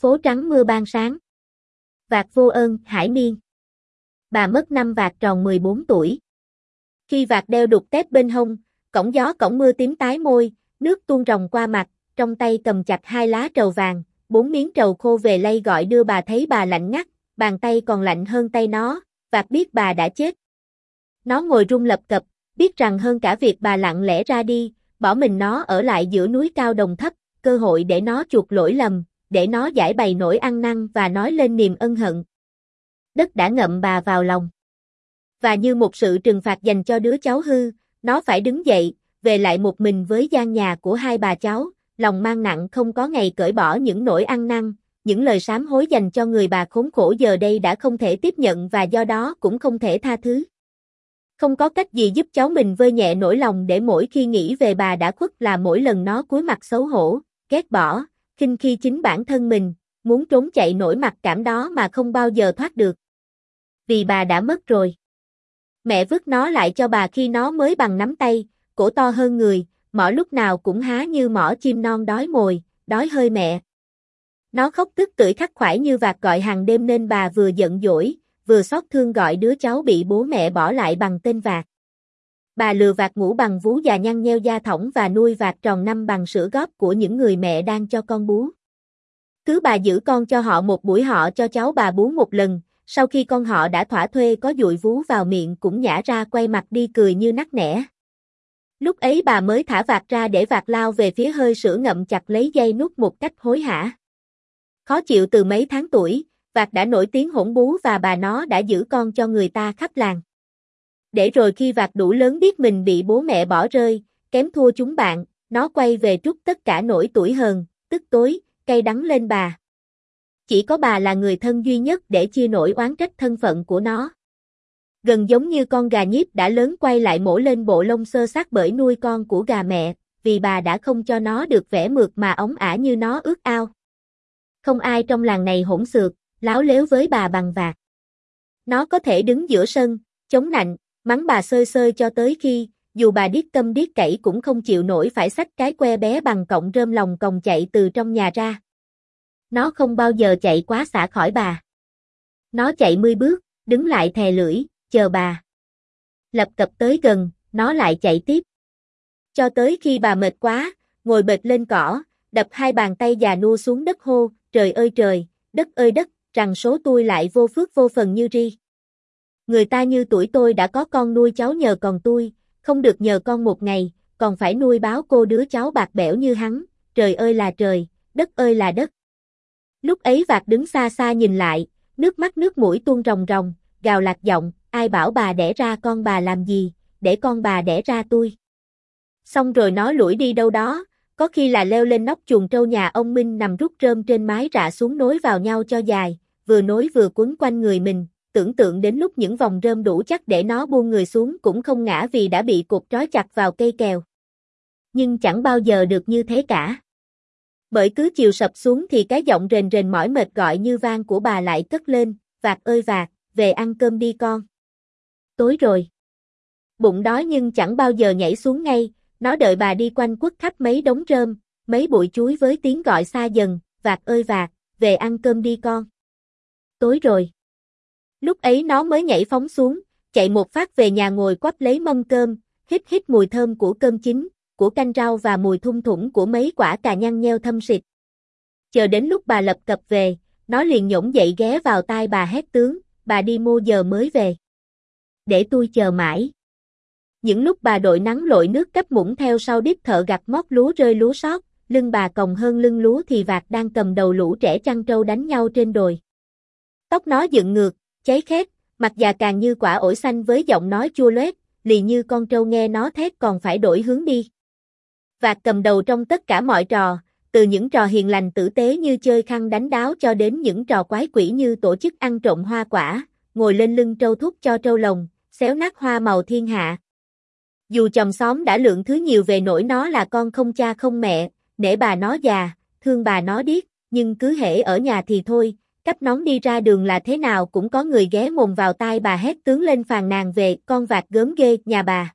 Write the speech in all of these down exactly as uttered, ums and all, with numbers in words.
Phố trắng mưa ban sáng. Vạc vô ơn, hải miên. Bà mất năm Vạc tròn mười bốn tuổi. Khi Vạc đeo đục tép bên hông, cổng gió cổng mưa tím tái môi, nước tuôn ròng qua mặt, trong tay cầm chặt hai lá trầu vàng, bốn miếng trầu khô về lay gọi đưa bà thấy bà lạnh ngắt, bàn tay còn lạnh hơn tay nó, Vạc biết bà đã chết. Nó ngồi run lập cập, biết rằng hơn cả việc bà lặng lẽ ra đi, bỏ mình nó ở lại giữa núi cao đồng thấp, cơ hội để nó chuộc lỗi lầm, để nó giải bày nỗi ăn năn và nói lên niềm ân hận. Đất đã ngậm bà vào lòng. Và như một sự trừng phạt dành cho đứa cháu hư, nó phải đứng dậy, về lại một mình với gian nhà của hai bà cháu, lòng mang nặng không có ngày cởi bỏ những nỗi ăn năn, những lời sám hối dành cho người bà khốn khổ giờ đây đã không thể tiếp nhận và do đó cũng không thể tha thứ. Không có cách gì giúp cháu mình vơi nhẹ nỗi lòng để mỗi khi nghĩ về bà đã khuất là mỗi lần nó cúi mặt xấu hổ, ghét bỏ, khinh khi chính bản thân mình, muốn trốn chạy nỗi mặc cảm đó mà không bao giờ thoát được. Vì bà đã mất rồi. Mẹ vứt nó lại cho bà khi nó mới bằng nắm tay, cổ to hơn người, mỏ lúc nào cũng há như mỏ chim non đói mồi, đói hơi mẹ. Nó khóc tức tưởi khắc khoải như Vạc gọi hàng đêm nên bà vừa giận dỗi, vừa xót thương gọi đứa cháu bị bố mẹ bỏ lại bằng tên Vạc. Bà lừa Vạc ngủ bằng vú già nhăn nheo da thõng và nuôi Vạc tròn năm bằng sữa góp của những người mẹ đang cho con bú. Cứ bà giữ con cho họ một buổi họ cho cháu bà bú một lần, sau khi con họ đã thỏa thuê có dụi vú vào miệng cũng nhả ra quay mặt đi cười như nắc nẻ. Lúc ấy bà mới thả Vạc ra để Vạc lao về phía hơi sữa ngậm chặt lấy dây nút một cách hối hả. Khó chịu từ mấy tháng tuổi, Vạc đã nổi tiếng hỗn bú và bà nó đã giữ con cho người ta khắp làng. Để rồi khi Vạc đủ lớn biết mình bị bố mẹ bỏ rơi, kém thua chúng bạn, nó quay về trút tất cả nỗi tủi hờn, tức tối, cay đắng lên bà. Chỉ có bà là người thân duy nhất để chia nỗi oán trách thân phận của nó. Gần giống như con gà nhíp đã lớn quay lại mổ lên bộ lông xơ xác bởi nuôi con của gà mẹ, vì bà đã không cho nó được vẻ mượt mà óng ả như nó ước ao. Không ai trong làng này hỗn xược, láo lếu với bà bằng Vạc. Nó có thể đứng giữa sân, chống nạnh, mắng bà xơi xơi cho tới khi, dù bà điếc câm điếc cẩy cũng không chịu nổi phải xách cái que bé bằng cọng rơm lòng còng chạy từ trong nhà ra. Nó không bao giờ chạy quá xa khỏi bà. Nó chạy mươi bước, đứng lại thè lưỡi, chờ bà. Lập cập tới gần, nó lại chạy tiếp. Cho tới khi bà mệt quá, ngồi bệt lên cỏ, đập hai bàn tay già nua xuống đất hô, trời ơi trời, đất ơi đất, rằng số tôi lại vô phước vô phần như ri. Người ta như tuổi tôi đã có con nuôi cháu nhờ còn tôi, không được nhờ con một ngày, còn phải nuôi báo cô đứa cháu bạc bẽo như hắn, trời ơi là trời, đất ơi là đất. Lúc ấy Vạc đứng xa xa nhìn lại, nước mắt nước mũi tuôn ròng ròng, gào lạc giọng, ai bảo bà đẻ ra con bà làm gì, để con bà đẻ ra tôi. Xong rồi nó lủi đi đâu đó, có khi là leo lên nóc chuồng trâu nhà ông Minh nằm rút rơm trên mái rạ xuống nối vào nhau cho dài, vừa nối vừa quấn quanh người mình, tưởng tượng đến lúc những vòng rơm đủ chắc để nó buông người xuống cũng không ngã vì đã bị cột trói chặt vào cây kèo. Nhưng chẳng bao giờ được như thế cả. Bởi cứ chiều sập xuống thì cái giọng rền rền mỏi mệt gọi như vang của bà lại cất lên, Vạc ơi Vạc, về ăn cơm đi con. Tối rồi. Bụng đói nhưng chẳng bao giờ nhảy xuống ngay, nó đợi bà đi quanh quất khắp mấy đống rơm, mấy bụi chuối với tiếng gọi xa dần, Vạc ơi Vạc, về ăn cơm đi con. Tối rồi. Lúc ấy nó mới nhảy phóng xuống, chạy một phát về nhà ngồi quắp lấy mâm cơm, hít hít mùi thơm của cơm chín, của canh rau và mùi thum thủng của mấy quả cà nhăn nheo thâm xịt. Chờ đến lúc bà lập cập về, nó liền nhổm dậy ghé vào tai bà hét tướng, bà đi mua giờ mới về. Để tôi chờ mãi. Những lúc bà đội nắng lội nước cấp muỗng theo sau đít thợ gặt móc lúa rơi lúa sót, lưng bà còng hơn lưng lúa thì Vạc đang cầm đầu lũ trẻ chăn trâu đánh nhau trên đồi. Tóc nó dựng ngược, cháy khét, mặt già càng như quả ổi xanh với giọng nói chua loét, lì như con trâu nghe nó thét còn phải đổi hướng đi. Vạc cầm đầu trong tất cả mọi trò, từ những trò hiền lành tử tế như chơi khăn đánh đáo cho đến những trò quái quỷ như tổ chức ăn trộm hoa quả, ngồi lên lưng trâu thúc cho trâu lồng, xéo nát hoa màu thiên hạ. Dù chòm xóm đã lượng thứ nhiều về nỗi nó là con không cha không mẹ, nể bà nó già, thương bà nó điếc, nhưng cứ hễ ở nhà thì thôi, cắp nón đi ra đường là thế nào cũng có người ghé mồm vào tai bà hét tướng lên phàn nàn về con Vạc gớm ghê nhà bà.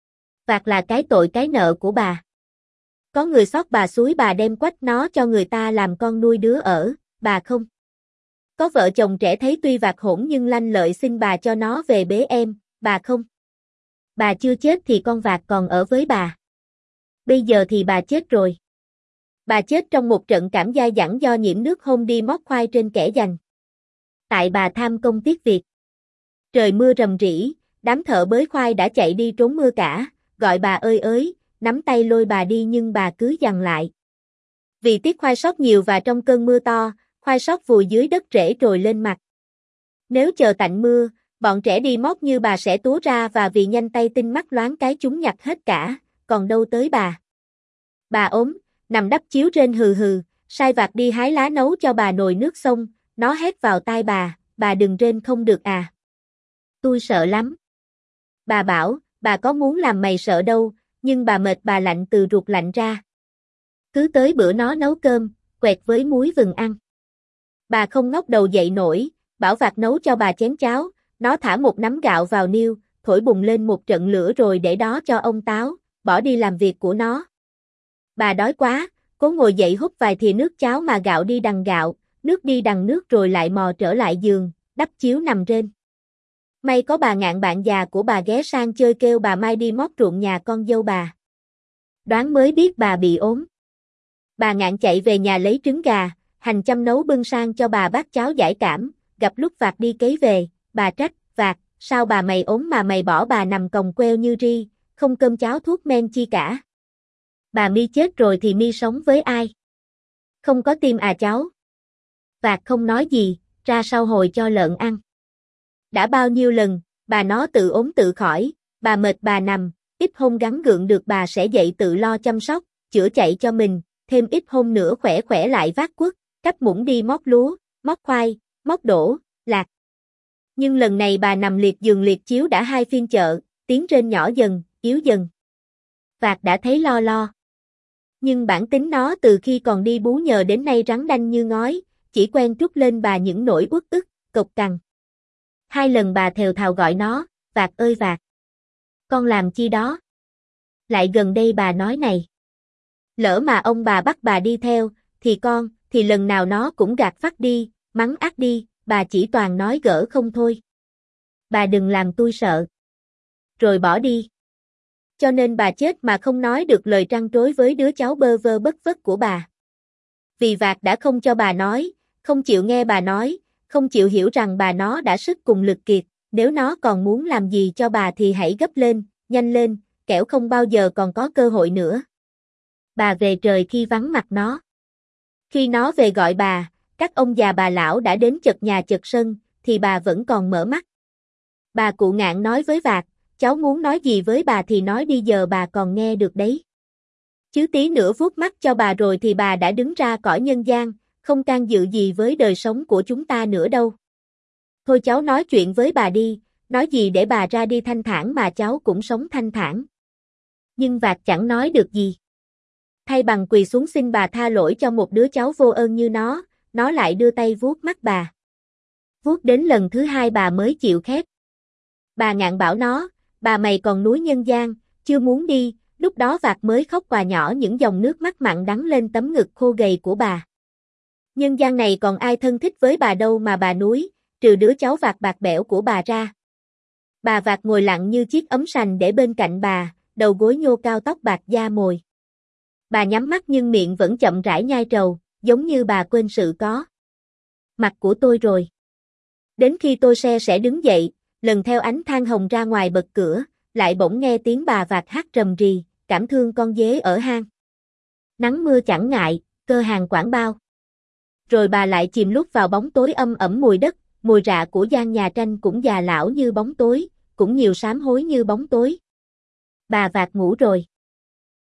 Vạc là cái tội cái nợ của bà. Có người xót bà xúi bà đem quách nó cho người ta làm con nuôi đứa ở, bà không. Có vợ chồng trẻ thấy tuy vạc hỗn nhưng lanh lợi xin bà cho nó về bế em, bà không. Bà chưa chết thì con vạc còn ở với bà. Bây giờ thì bà chết rồi. Bà chết trong một trận cảm dai dẳng do nhiễm nước hôn đi mót khoai trên kẻ giành. Tại bà tham công tiếc việc. Trời mưa rầm rĩ, đám thợ bới khoai đã chạy đi trốn mưa cả, gọi bà ơi ới, nắm tay lôi bà đi nhưng bà cứ giằng lại. Vì tiếc khoai sót nhiều và trong cơn mưa to, khoai sót vùi dưới đất rễ trồi lên mặt. Nếu chờ tạnh mưa, bọn trẻ đi mót như bà sẽ túa ra và vì nhanh tay tinh mắt loáng cái chúng nhặt hết cả, còn đâu tới bà. Bà ốm, nằm đắp chiếu trên hừ hừ, sai vạc đi hái lá nấu cho bà nồi nước sông, nó hét vào tai bà, bà đừng rên không được à. Tôi sợ lắm. Bà bảo, bà có muốn làm mày sợ đâu, nhưng bà mệt bà lạnh từ ruột lạnh ra. Cứ tới bữa nó nấu cơm, quẹt với muối vừng ăn. Bà không ngóc đầu dậy nổi, bảo vạc nấu cho bà chén cháo, nó thả một nắm gạo vào niêu, thổi bùng lên một trận lửa rồi để đó cho ông táo, bỏ đi làm việc của nó. Bà đói quá, cố ngồi dậy hút vài thìa nước cháo mà gạo đi đằng gạo, nước đi đằng nước rồi lại mò trở lại giường, đắp chiếu nằm rên. May có bà Ngạn bạn già của bà ghé sang chơi kêu bà mai đi mót ruộng nhà con dâu bà. Đoán mới biết bà bị ốm. Bà Ngạn chạy về nhà lấy trứng gà, hành chăm nấu bưng sang cho bà bát cháo giải cảm, gặp lúc vạc đi cấy về, bà trách, vạc, sao bà mày ốm mà mày bỏ bà nằm còng queo như ri, không cơm cháo thuốc men chi cả. Bà mi chết rồi thì mi sống với ai? Không có tim à cháu? Vạc không nói gì, ra sau hồi cho lợn ăn. Đã bao nhiêu lần, bà nó tự ốm tự khỏi, bà mệt bà nằm, ít hôm gắng gượng được bà sẽ dậy tự lo chăm sóc, chữa chạy cho mình, thêm ít hôm nữa khỏe khỏe lại vác quất, cắp muỗng đi mót lúa, mót khoai, mót đổ, lạc. Nhưng lần này bà nằm liệt giường liệt chiếu đã hai phiên chợ, tiếng rên nhỏ dần, yếu dần. Vạc đã thấy lo lo. Nhưng bản tính nó từ khi còn đi bú nhờ đến nay rắn đanh như ngói, chỉ quen trút lên bà những nỗi uất ức, cộc cằn. Hai lần bà thều thào gọi nó, Vạc ơi Vạc. Con làm chi đó? Lại gần đây bà nói này. Lỡ mà ông bà bắt bà đi theo, thì con, thì lần nào nó cũng gạt phắt đi, mắng ác đi, bà chỉ toàn nói gỡ không thôi. Bà đừng làm tôi sợ. Rồi bỏ đi. Cho nên bà chết mà không nói được lời trăn trối với đứa cháu bơ vơ bất vất của bà. Vì Vạc đã không cho bà nói, không chịu nghe bà nói, không chịu hiểu rằng bà nó đã sức cùng lực kiệt, nếu nó còn muốn làm gì cho bà thì hãy gấp lên, nhanh lên, kẻo không bao giờ còn có cơ hội nữa. Bà về trời khi vắng mặt nó. Khi nó về gọi bà, các ông già bà lão đã đến chật nhà chật sân, thì bà vẫn còn mở mắt. Bà cụ Ngạn nói với Vạc, cháu muốn nói gì với bà thì nói đi giờ bà còn nghe được đấy. Chứ tí nữa vuốt mắt cho bà rồi thì bà đã đứng ra cõi nhân gian, không can dự gì với đời sống của chúng ta nữa đâu. Thôi cháu nói chuyện với bà đi, nói gì để bà ra đi thanh thản mà cháu cũng sống thanh thản. Nhưng Vạc chẳng nói được gì. Thay bằng quỳ xuống xin bà tha lỗi cho một đứa cháu vô ơn như nó, nó lại đưa tay vuốt mắt bà. Vuốt đến lần thứ hai bà mới chịu khép. Bà Ngạn bảo nó, bà mày còn núi nhân gian, chưa muốn đi, lúc đó Vạc mới khóc quà nhỏ những dòng nước mắt mặn đắng lên tấm ngực khô gầy của bà. Nhân gian này còn ai thân thích với bà đâu mà bà núi, trừ đứa cháu Vạc bạc bẽo của bà ra. Bà Vạc ngồi lặng như chiếc ấm sành để bên cạnh bà, đầu gối nhô cao tóc bạc da mồi. Bà nhắm mắt nhưng miệng vẫn chậm rãi nhai trầu, giống như bà quên sự có mặt của tôi rồi. Đến khi tôi se sẽ đứng dậy, lần theo ánh than hồng ra ngoài bật cửa, lại bỗng nghe tiếng bà Vạc hát rầm rì, cảm thương con dế ở hang. Nắng mưa chẳng ngại, cơ hàng quảng bao. Rồi bà lại chìm lút vào bóng tối âm ẩm mùi đất, mùi rạ của gian nhà tranh cũng già lão như bóng tối, cũng nhiều sám hối như bóng tối. Bà Vạc ngủ rồi.